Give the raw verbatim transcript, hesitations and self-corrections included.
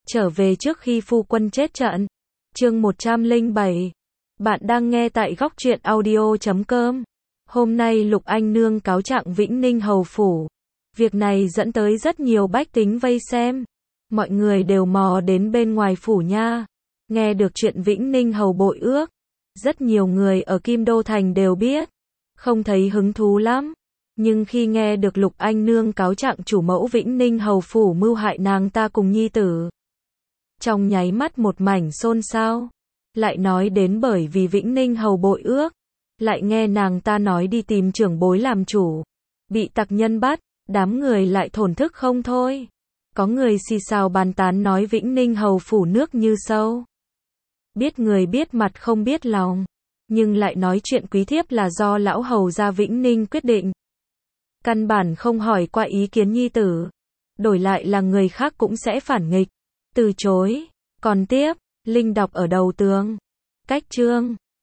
Trở về trước khi phu quân chết trận. Chương một trăm lẻ bảy. Bạn đang nghe tại góc truyện audio chấm com. Hôm nay Lục Anh Nương cáo trạng Vĩnh Ninh hầu phủ. Việc này dẫn tới rất nhiều bách tính vây xem. Mọi người đều mò đến bên ngoài phủ nha. Nghe được chuyện Vĩnh Ninh hầu bội ước. Rất nhiều người ở Kim Đô Thành đều biết. Không thấy hứng thú lắm. Nhưng khi nghe được Lục Anh Nương cáo trạng chủ mẫu Vĩnh Ninh hầu phủ mưu hại nàng ta cùng nhi tử, trong nháy mắt một mảnh xôn xao. Lại nói đến bởi vì Vĩnh Ninh hầu bội ước, lại nghe nàng ta nói đi tìm trưởng bối làm chủ, bị tặc nhân bắt, đám người lại thổn thức không thôi. Có người xì xào bàn tán nói Vĩnh Ninh hầu phủ nước như sâu. Biết người biết mặt không biết lòng, nhưng lại nói chuyện quý thiếp là do lão hầu gia Vĩnh Ninh quyết định. Căn bản không hỏi qua ý kiến nhi tử. Đổi lại là người khác cũng sẽ phản nghịch, từ chối. Còn tiếp, Linh đọc ở đầu tường. Cách chương